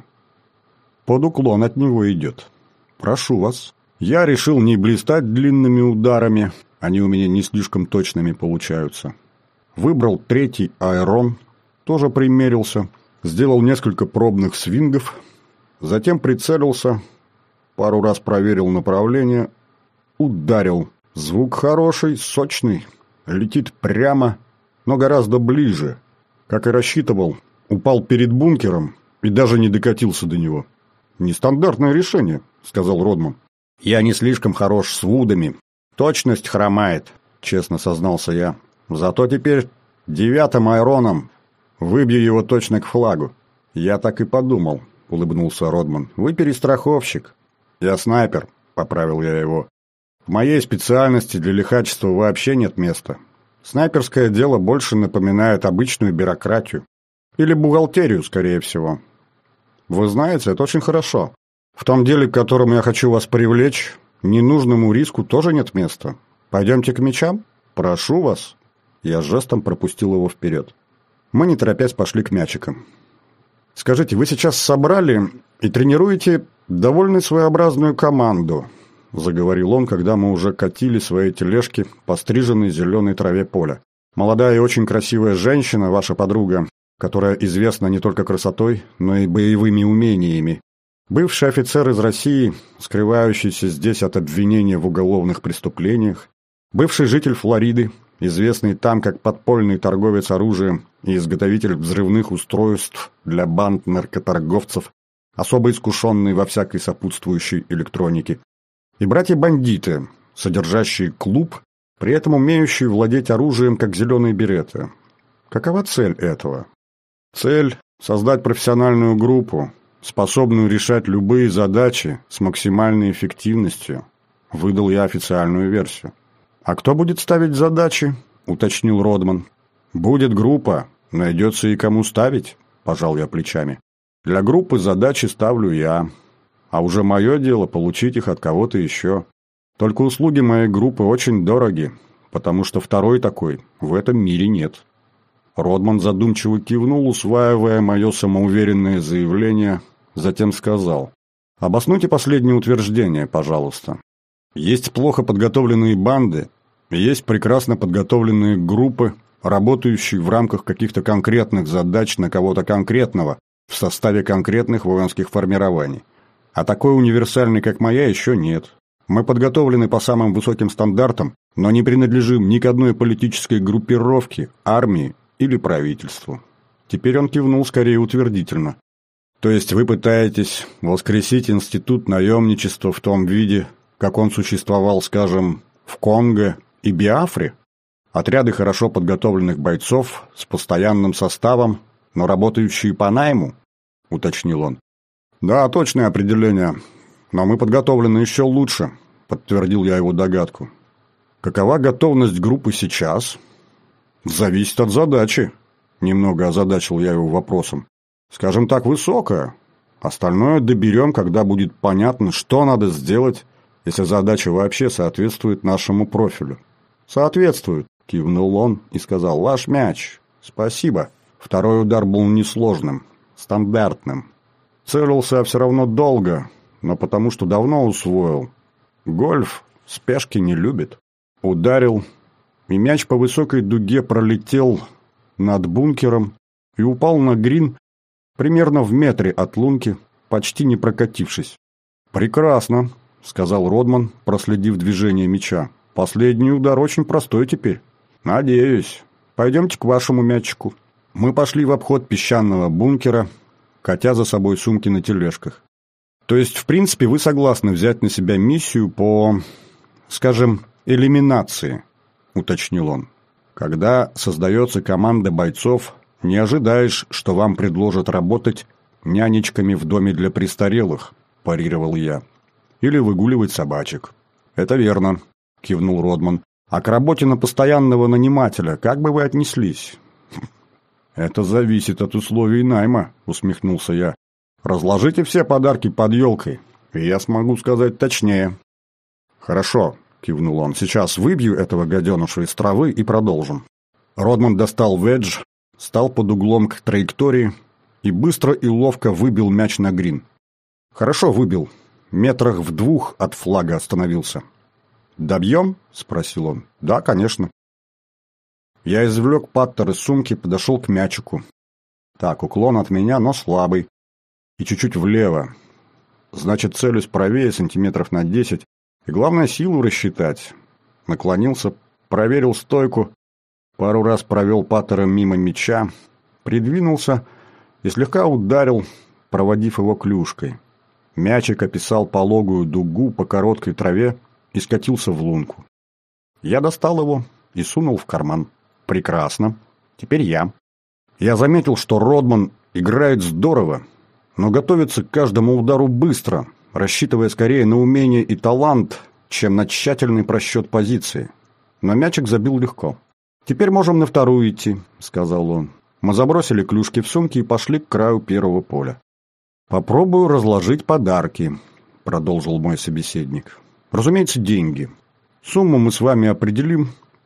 Под уклон от него идет. Прошу вас. Я решил не блистать длинными ударами, они у меня не слишком точными получаются. Выбрал третий айрон, тоже примерился, сделал несколько пробных свингов, затем прицелился, пару раз проверил направление, ударил. Звук хороший, сочный, летит прямо, но гораздо ближе. Как и рассчитывал, упал перед бункером и даже не докатился до него. «Нестандартное решение», — сказал Родман. «Я не слишком хорош с вудами. Точность хромает», — честно сознался я. «Зато теперь девятым айроном выбью его точно к флагу». «Я так и подумал», — улыбнулся Родман. «Вы перестраховщик». «Я снайпер», — поправил я его. «В моей специальности для лихачества вообще нет места. Снайперское дело больше напоминает обычную бюрократию. Или бухгалтерию, скорее всего. Вы знаете, это очень хорошо. В том деле, к которому я хочу вас привлечь, ненужному риску тоже нет места. Пойдемте к мячам? Прошу вас». Я жестом пропустил его вперед. Мы, не торопясь, пошли к мячикам. «Скажите, вы сейчас собрали и тренируете довольно своеобразную команду», — заговорил он, когда мы уже катили свои тележки по стриженной зеленой траве поля. «Молодая и очень красивая женщина, ваша подруга, которая известна не только красотой, но и боевыми умениями. Бывший офицер из России, скрывающийся здесь от обвинения в уголовных преступлениях. Бывший житель Флориды, известный там как подпольный торговец оружием и изготовитель взрывных устройств для банд наркоторговцев, особо искушенный во всякой сопутствующей электронике. И братья-бандиты, содержащие клуб, при этом умеющие владеть оружием как зеленые береты. Какова цель этого? Цель – создать профессиональную группу, способную решать любые задачи с максимальной эффективностью. Выдал я официальную версию. «А кто будет ставить задачи?» – уточнил Родман. «Будет группа, найдется и кому ставить», – пожал я плечами. «Для группы задачи ставлю я, а уже мое дело получить их от кого-то еще. Только услуги моей группы очень дороги, потому что второй такой в этом мире нет». Родман задумчиво кивнул, усваивая мое самоуверенное заявление, затем сказал: «Обоснуйте последнее утверждение, пожалуйста. Есть плохо подготовленные банды, есть прекрасно подготовленные группы, работающие в рамках каких-то конкретных задач на кого-то конкретного в составе конкретных воинских формирований. А такой универсальной, как моя, еще нет. Мы подготовлены по самым высоким стандартам, но не принадлежим ни к одной политической группировке, армии или правительству». Теперь он кивнул скорее утвердительно. «То есть вы пытаетесь воскресить институт наемничества в том виде, как он существовал, скажем, в Конго и Биафре? Отряды хорошо подготовленных бойцов с постоянным составом, но работающие по найму?» — уточнил он. «Да, точное определение. Но мы подготовлены еще лучше», — подтвердил я его догадку. «Какова готовность группы сейчас?» «Зависит от задачи», — немного озадачил я его вопросом. «Скажем так, высокая. Остальное доберем, когда будет понятно, что надо сделать, если задача вообще соответствует нашему профилю». «Соответствует», — кивнул он и сказал: «Ваш мяч. Спасибо». Второй удар был несложным, стандартным. Целился все равно долго, но потому что давно усвоил. Гольф спешки не любит. Ударил, и мяч по высокой дуге пролетел над бункером и упал на грин примерно в метре от лунки, почти не прокатившись. «Прекрасно», — сказал Родман, проследив движение мяча. «Последний удар очень простой теперь». «Надеюсь. Пойдемте к вашему мячику». Мы пошли в обход песчаного бункера, катя за собой сумки на тележках. «То есть, в принципе, вы согласны взять на себя миссию по, скажем, элиминации», — уточнил он. «Когда создается команда бойцов, не ожидаешь, что вам предложат работать нянечками в доме для престарелых», — парировал я. «Или выгуливать собачек». «Это верно», — кивнул Родман. «А к работе на постоянного нанимателя как бы вы отнеслись?» «Это зависит от условий найма», — усмехнулся я. «Разложите все подарки под елкой, и я смогу сказать точнее». «Хорошо», — кивнул он. «Сейчас выбью этого гаденыша из травы и продолжим». Родман достал ведж, стал под углом к траектории и быстро и ловко выбил мяч на грин. Хорошо выбил. Метрах в двух от флага остановился. «Добьем?» — спросил он. «Да, конечно». Я извлек паттер из сумки, подошел к мячику. Так, уклон от меня, но слабый. И чуть-чуть влево. Значит, целюсь правее сантиметров на десять. И главное, силу рассчитать. Наклонился, проверил стойку. Пару раз провел паттером мимо мяча. Придвинулся и слегка ударил, проводив его клюшкой. Мячик описал пологую дугу по короткой траве и скатился в лунку. Я достал его и сунул в карман. Прекрасно. Теперь я. Я заметил, что Родман играет здорово, но готовится к каждому удару быстро, рассчитывая скорее на умение и талант, чем на тщательный просчет позиции. Но мячик забил легко. «Теперь можем на вторую идти», — сказал он. Мы забросили клюшки в сумки и пошли к краю первого поля. «Попробую разложить подарки», — продолжил мой собеседник. «Разумеется, деньги. Сумму мы с вами определим,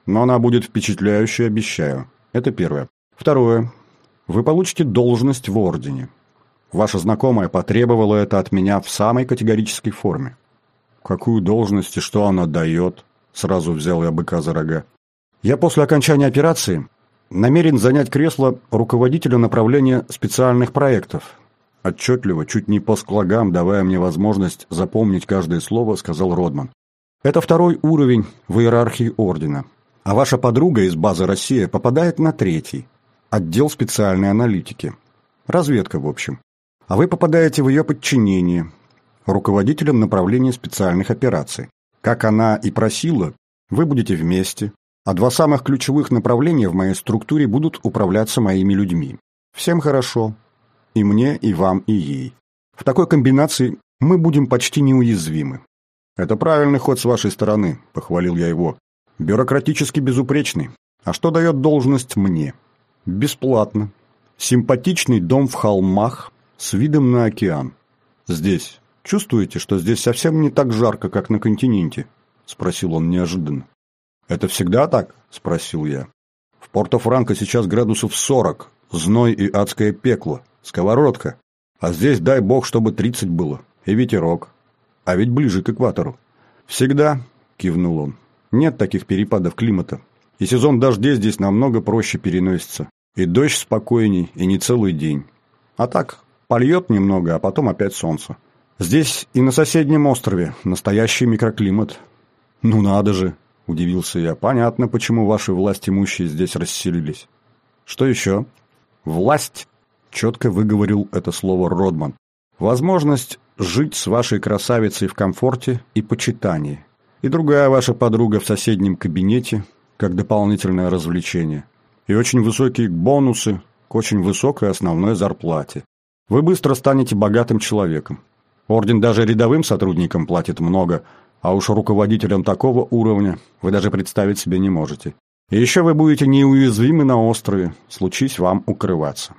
но она будет впечатляющей, обещаю. Это первое. Второе. Вы получите должность в Ордене. Ваша знакомая потребовала это от меня в самой категорической форме. Какую должность и что она дает? Сразу взял я быка за рога. Я после окончания операции намерен занять кресло руководителя направления специальных проектов. Отчетливо, чуть не по склагам, давая мне возможность запомнить каждое слово, сказал Родман. Это второй уровень в иерархии Ордена. А ваша подруга из базы «Россия» попадает на третий. Отдел специальной аналитики. Разведка, в общем. А вы попадаете в ее подчинение. Руководителем направления специальных операций. Как она и просила, вы будете вместе. А два самых ключевых направления в моей структуре будут управляться моими людьми. Всем хорошо. И мне, и вам, и ей. В такой комбинации мы будем почти неуязвимы. Это правильный ход с вашей стороны, похвалил я его. Бюрократически безупречный. А что дает должность мне? Бесплатно. Симпатичный дом в холмах с видом на океан. Здесь. Чувствуете, что здесь совсем не так жарко, как на континенте? Спросил он неожиданно. Это всегда так? Спросил я. В Порто-Франко сейчас градусов сорок. Зной и адское пекло. Сковородка. А здесь, дай бог, чтобы тридцать было. И ветерок. А ведь ближе к экватору. Всегда, кивнул он. Нет таких перепадов климата. И сезон дождей здесь намного проще переносится. И дождь спокойней, и не целый день. А так, польет немного, а потом опять солнце. Здесь и на соседнем острове настоящий микроклимат. Ну надо же, удивился я. Понятно, почему ваши властимущие здесь расселились. Что еще? Власть, четко выговорил это слово Родман. Возможность жить с вашей красавицей в комфорте и почитании. И другая ваша подруга в соседнем кабинете, как дополнительное развлечение. И очень высокие бонусы к очень высокой основной зарплате. Вы быстро станете богатым человеком. Орден даже рядовым сотрудникам платит много, а уж руководителям такого уровня вы даже представить себе не можете. И еще вы будете неуязвимы на острове, случись вам укрываться.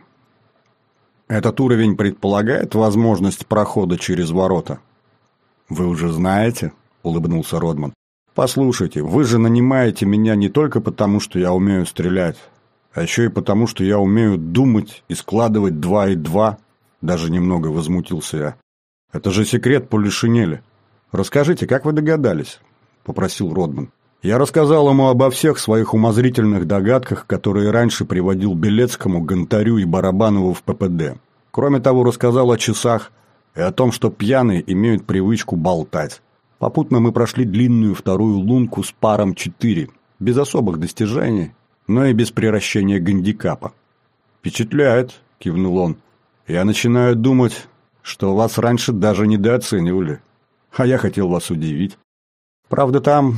Этот уровень предполагает возможность прохода через ворота. Вы уже знаете? — улыбнулся Родман. «Послушайте, вы же нанимаете меня не только потому, что я умею стрелять, а еще и потому, что я умею думать и складывать два и два», — даже немного возмутился я. «Это же секрет Полишинеля. Расскажите, как вы догадались?» — попросил Родман. Я рассказал ему обо всех своих умозрительных догадках, которые раньше приводил Белецкому, Гонтарю и Барабанову в ППД. Кроме того, рассказал о часах и о том, что пьяные имеют привычку болтать. Попутно мы прошли длинную вторую лунку с паром четыре, без особых достижений, но и без приращения гандикапа. «Впечатляет», — кивнул он. «Я начинаю думать, что вас раньше даже недооценивали, а я хотел вас удивить. Правда, там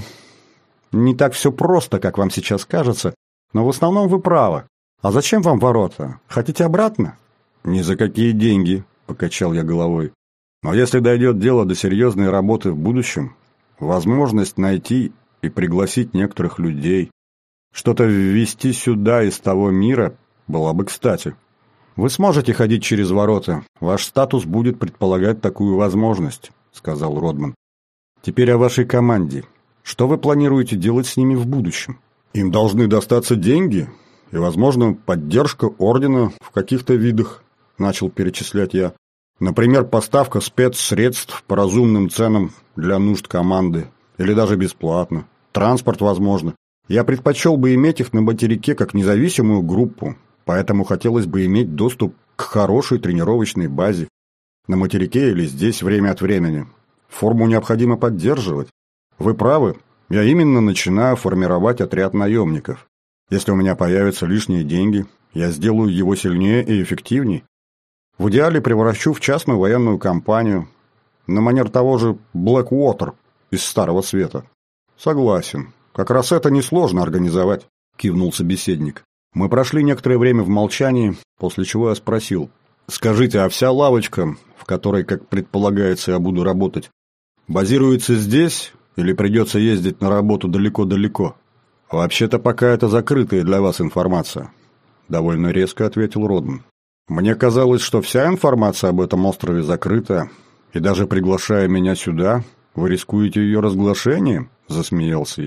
не так все просто, как вам сейчас кажется, но в основном вы правы. А зачем вам ворота? Хотите обратно?» «Ни за какие деньги», — покачал я головой. Но если дойдет дело до серьезной работы в будущем, возможность найти и пригласить некоторых людей, что-то ввести сюда из того мира, была бы кстати. Вы сможете ходить через ворота, ваш статус будет предполагать такую возможность, сказал Родман. Теперь о вашей команде. Что вы планируете делать с ними в будущем? Им должны достаться деньги и, возможно, поддержка ордена в каких-то видах, начал перечислять я. Например, поставка спецсредств по разумным ценам для нужд команды. Или даже бесплатно. Транспорт, возможно. Я предпочел бы иметь их на материке как независимую группу. Поэтому хотелось бы иметь доступ к хорошей тренировочной базе. На материке или здесь время от времени. Форму необходимо поддерживать. Вы правы. Я именно начинаю формировать отряд наемников. Если у меня появятся лишние деньги, я сделаю его сильнее и эффективнее. В идеале превращу в частную военную компанию, на манер того же Blackwater из Старого Света. Согласен. Как раз это несложно организовать, кивнул собеседник. Мы прошли некоторое время в молчании, после чего я спросил. Скажите, а вся лавочка, в которой, как предполагается, я буду работать, базируется здесь или придется ездить на работу далеко-далеко? Вообще-то пока это закрытая для вас информация, довольно резко ответил Родман. Мне казалось, что вся информация об этом острове закрыта, и даже приглашая меня сюда, вы рискуете ее разглашением, засмеялся я.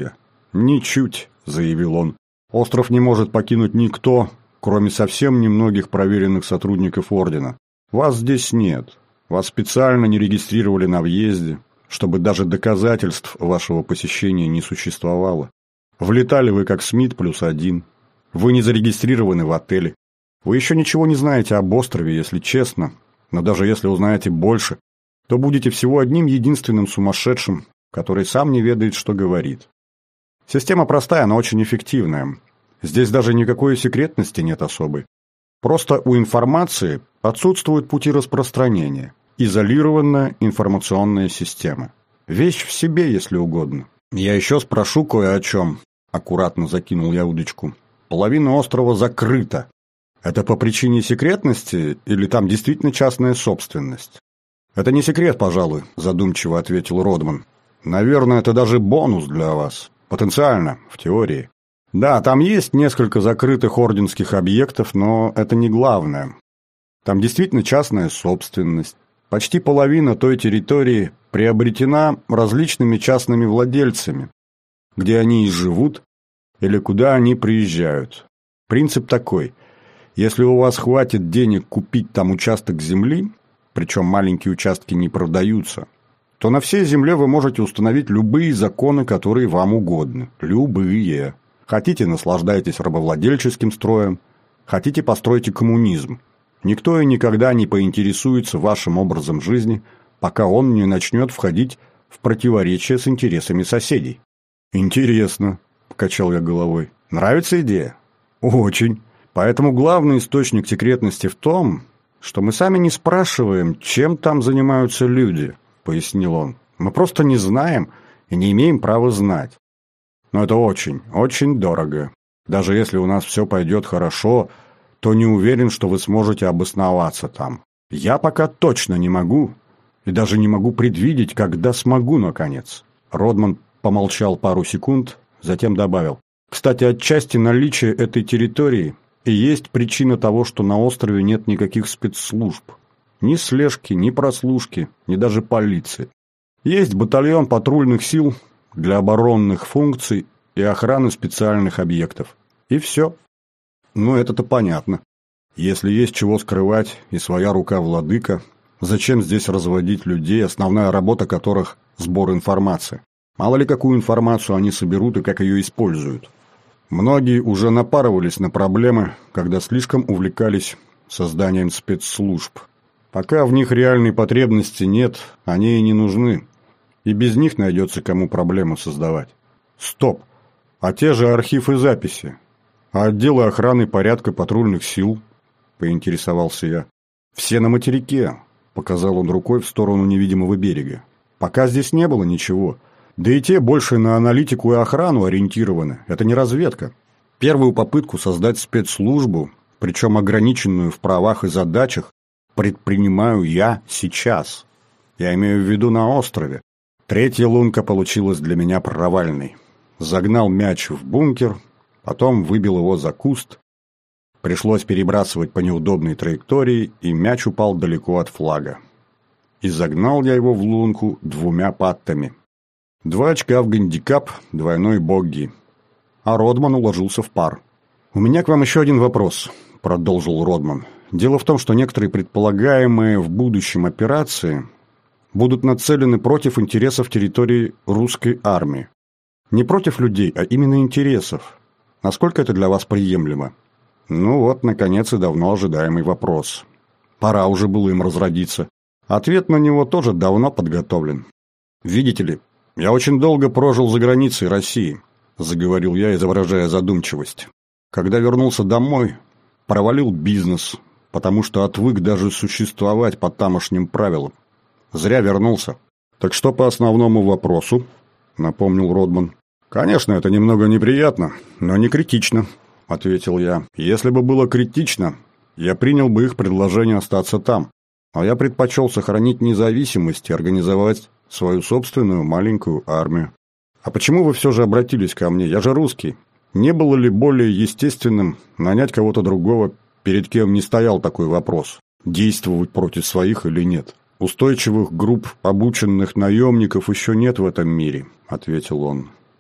«Ничуть», — заявил он. «Остров не может покинуть никто, кроме совсем немногих проверенных сотрудников Ордена. Вас здесь нет. Вас специально не регистрировали на въезде, чтобы даже доказательств вашего посещения не существовало. Влетали вы как Смит плюс один. Вы не зарегистрированы в отеле. Вы еще ничего не знаете об острове, если честно, но даже если узнаете больше, то будете всего одним единственным сумасшедшим, который сам не ведает, что говорит. Система простая, но очень эффективная. Здесь даже никакой секретности нет особой. Просто у информации отсутствуют пути распространения. Изолированная информационная система. Вещь в себе, если угодно. Я еще спрошу кое о чем. Аккуратно закинул я удочку. Половина острова закрыта. Это по причине секретности или там действительно частная собственность? Это не секрет, пожалуй, задумчиво ответил Родман. Наверное, это даже бонус для вас. Потенциально, в теории. Да, там есть несколько закрытых орденских объектов, но это не главное. Там действительно частная собственность. Почти половина той территории приобретена различными частными владельцами, где они и живут, или куда они приезжают. Принцип такой. Если у вас хватит денег купить там участок земли, причем маленькие участки не продаются, то на всей земле вы можете установить любые законы, которые вам угодны. Любые. Хотите, наслаждайтесь рабовладельческим строем, хотите, постройте коммунизм. Никто и никогда не поинтересуется вашим образом жизни, пока он не начнет входить в противоречие с интересами соседей. «Интересно», – покачал я головой. «Нравится идея?» «Очень. Поэтому главный источник секретности в том, что мы сами не спрашиваем, чем там занимаются люди», – пояснил он. «Мы просто не знаем и не имеем права знать. Но это очень, очень дорого. Даже если у нас все пойдет хорошо, то не уверен, что вы сможете обосноваться там. Я пока точно не могу, и даже не могу предвидеть, когда смогу, наконец». Родман помолчал пару секунд, затем добавил. «Кстати, отчасти наличие этой территории и есть причина того, что на острове нет никаких спецслужб. Ни слежки, ни прослушки, ни даже полиции. Есть батальон патрульных сил для оборонных функций и охраны специальных объектов. И все. Ну, это-то понятно. Если есть чего скрывать и своя рука владыка, зачем здесь разводить людей, основная работа которых – сбор информации? Мало ли какую информацию они соберут и как ее используют. Многие уже напарывались на проблемы, когда слишком увлекались созданием спецслужб. Пока в них реальной потребности нет, они и не нужны. И без них найдется кому проблему создавать. Стоп! А те же архивы и записи? А отделы охраны порядка патрульных сил? Поинтересовался я. Все на материке, показал он рукой в сторону невидимого берега. Пока здесь не было ничего. Да и те больше на аналитику и охрану ориентированы. Это не разведка. Первую попытку создать спецслужбу, причем ограниченную в правах и задачах, предпринимаю я сейчас. Я имею в виду на острове. Третья лунка получилась для меня провальной. Загнал мяч в бункер, потом выбил его за куст. Пришлось перебрасывать по неудобной траектории, и мяч упал далеко от флага. И загнал я его в лунку двумя паттами. Два очка в гандикап, двойной богги. А Родман уложился в пар. «У меня к вам еще один вопрос», — продолжил Родман. «Дело в том, что некоторые предполагаемые в будущем операции будут нацелены против интересов территории русской армии. Не против людей, а именно интересов. Насколько это для вас приемлемо?» Ну вот, наконец, и давно ожидаемый вопрос. Пора уже было им разродиться. Ответ на него тоже давно подготовлен. «Видите ли, я очень долго прожил за границей России», — заговорил я, изображая задумчивость. «Когда вернулся домой, провалил бизнес, потому что отвык даже существовать по тамошним правилам. Зря вернулся». «Так что по основному вопросу?» — напомнил Родман. «Конечно, это немного неприятно, но не критично», — ответил я. «Если бы было критично, я принял бы их предложение остаться там. Но я предпочел сохранить независимость и организовать свою собственную маленькую армию». «А почему вы все же обратились ко мне? Я же русский. Не было ли более естественным нанять кого-то другого, перед кем не стоял такой вопрос? Действовать против своих или нет? Устойчивых групп обученных наемников еще нет в этом мире», — ответил он.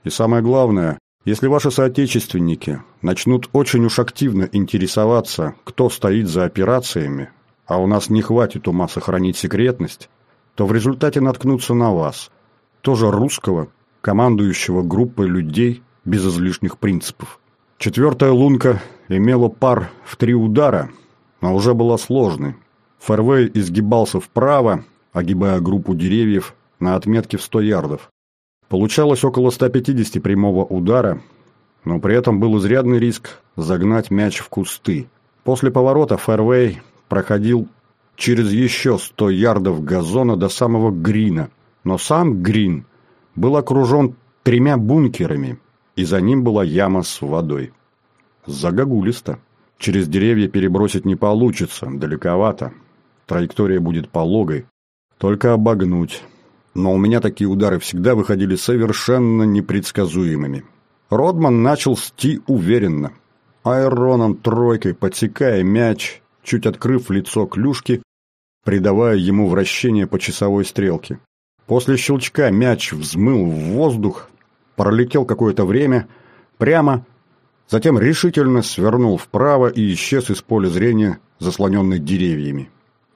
И самое главное, если ваши соотечественники начнут очень уж активно интересоваться, кто стоит за операциями, а у нас не хватит ума сохранить секретность, то в результате наткнутся на вас, тоже русского, командующего группой людей без излишних принципов. Четвертая лунка имела пар в три удара, но уже была сложной. Фэрвей изгибался вправо, огибая группу деревьев на отметке в сто ярдов. Получалось около ста пятидесяти прямого удара, но при этом был изрядный риск загнать мяч в кусты. После поворота фэрвей проходил через еще сто ярдов газона до самого грина, но сам грин был окружен тремя бункерами, и за ним была яма с водой. Загогулисто. Через деревья перебросить не получится, далековато. Траектория будет пологой. Только обогнуть. Но у меня такие удары всегда выходили совершенно непредсказуемыми. Родман начал сти уверенно. Айроном тройкой подсекая мяч, чуть открыв лицо клюшки, придавая ему вращение по часовой стрелке. После щелчка мяч взмыл в воздух, пролетел какое-то время, прямо, затем решительно свернул вправо и исчез из поля зрения, заслоненный деревьями.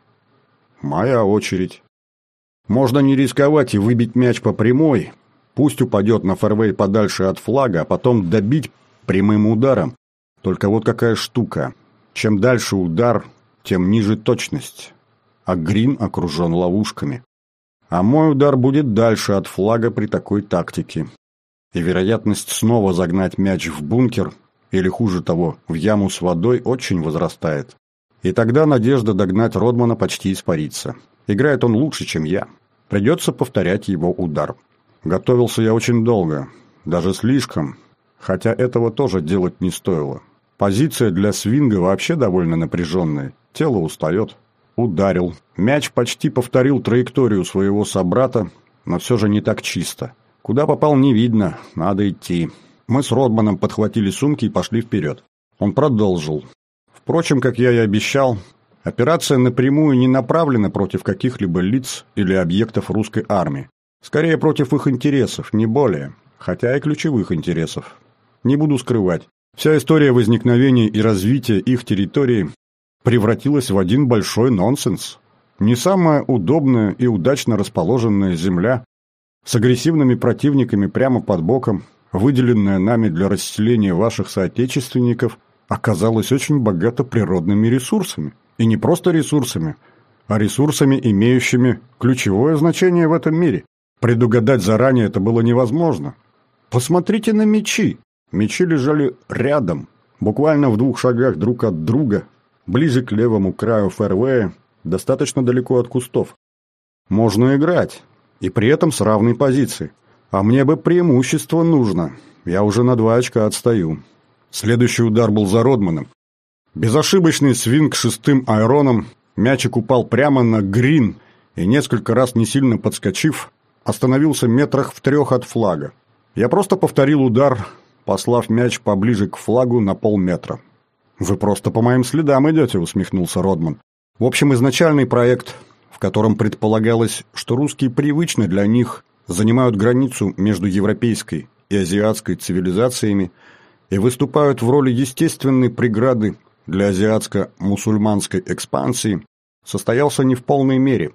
Моя очередь. Можно не рисковать и выбить мяч по прямой, пусть упадет на фэрвей подальше от флага, а потом добить прямым ударом. Только вот какая штука. Чем дальше удар, тем ниже точность, а грин окружен ловушками. А мой удар будет дальше от флага при такой тактике. И вероятность снова загнать мяч в бункер, или хуже того, в яму с водой, очень возрастает. И тогда надежда догнать Родмана почти испарится. Играет он лучше, чем я. Придется повторять его удар. Готовился я очень долго, даже слишком, хотя этого тоже делать не стоило. Позиция для свинга вообще довольно напряженная, тело устает. Ударил. Мяч почти повторил траекторию своего собрата, но все же не так чисто. Куда попал, не видно, надо идти. Мы с Родманом подхватили сумки и пошли вперед. Он продолжил. Впрочем, как я и обещал, операция напрямую не направлена против каких-либо лиц или объектов русской армии. Скорее, против их интересов, не более, хотя и ключевых интересов. Не буду скрывать, вся история возникновения и развития их территории превратилась в один большой нонсенс. Не самая удобная и удачно расположенная земля, с агрессивными противниками прямо под боком, выделенная нами для расселения ваших соотечественников, оказалась очень богата природными ресурсами. И не просто ресурсами, а ресурсами, имеющими ключевое значение в этом мире. Предугадать заранее это было невозможно. Посмотрите на мечи. Мечи лежали рядом, буквально в двух шагах друг от друга, ближе к левому краю фэрвея, достаточно далеко от кустов. Можно играть, и при этом с равной позиции. А мне бы преимущество нужно. Я уже на два очка отстаю. Следующий удар был за Родманом. Безошибочный свинг шестым айроном, мячик упал прямо на грин и, несколько раз не сильно подскочив, остановился метрах в трех от флага. Я просто повторил удар, послав мяч поближе к флагу на полметра. «Вы просто по моим следам идете», — усмехнулся Родман. В общем, изначальный проект, в котором предполагалось, что русские привычно для них занимают границу между европейской и азиатской цивилизациями и выступают в роли естественной преграды для азиатско-мусульманской экспансии, состоялся не в полной мере.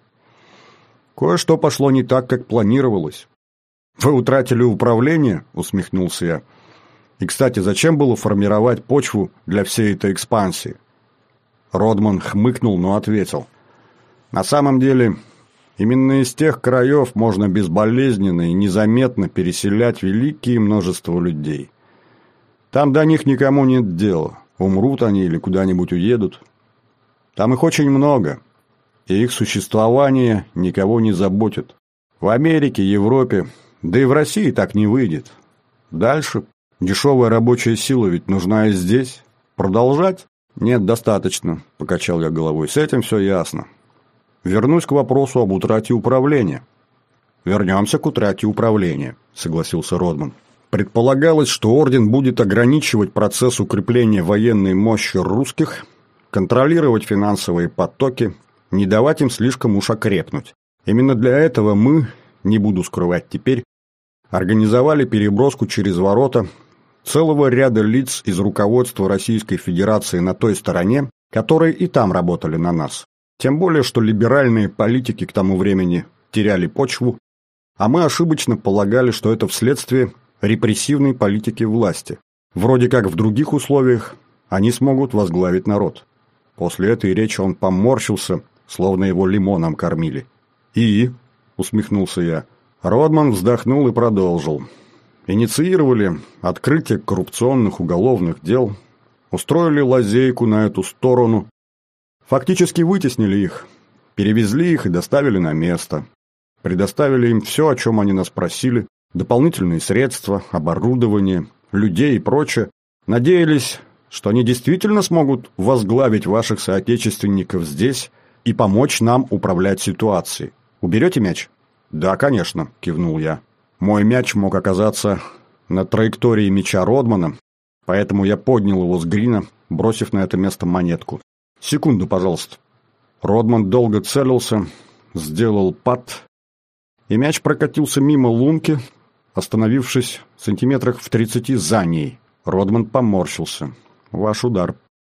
Кое-что пошло не так, как планировалось. «Вы утратили управление?» — усмехнулся я. «И, кстати, зачем было формировать почву для всей этой экспансии?» Родман хмыкнул, но ответил. «На самом деле, именно из тех краев можно безболезненно и незаметно переселять великие множество людей. Там до них никому нет дела. Умрут они или куда-нибудь уедут. Там их очень много, и их существование никого не заботит. В Америке, Европе, да и в России так не выйдет. Дальше дешевая рабочая сила ведь нужна и здесь. Продолжать? Нет, достаточно, покачал я головой. С этим все ясно. Вернусь к вопросу об утрате управления. Вернемся к утрате управления, согласился Родман. Предполагалось, что орден будет ограничивать процесс укрепления военной мощи русских, контролировать финансовые потоки, не давать им слишком уж окрепнуть. Именно для этого мы, не буду скрывать теперь, организовали переброску через ворота целого ряда лиц из руководства Российской Федерации на той стороне, которые и там работали на нас. Тем более, что либеральные политики к тому времени теряли почву, а мы ошибочно полагали, что это вследствие репрессивной политики власти. Вроде как в других условиях они смогут возглавить народ. После этой речи он поморщился, словно его лимоном кормили. «И?» – усмехнулся я. Родман вздохнул и продолжил. «Инициировали открытие коррупционных уголовных дел, устроили лазейку на эту сторону, фактически вытеснили их, перевезли их и доставили на место, предоставили им все, о чем они нас просили, дополнительные средства, оборудование, людей и прочее, надеялись, что они действительно смогут возглавить ваших соотечественников здесь и помочь нам управлять ситуацией. Уберете мяч?» «Да, конечно», – кивнул я. Мой мяч мог оказаться на траектории мяча Родмана, поэтому я поднял его с грина, бросив на это место монетку. «Секунду, пожалуйста». Родман долго целился, сделал пат, и мяч прокатился мимо лунки, остановившись в сантиметрах в тридцати за ней. Родман поморщился. «Ваш удар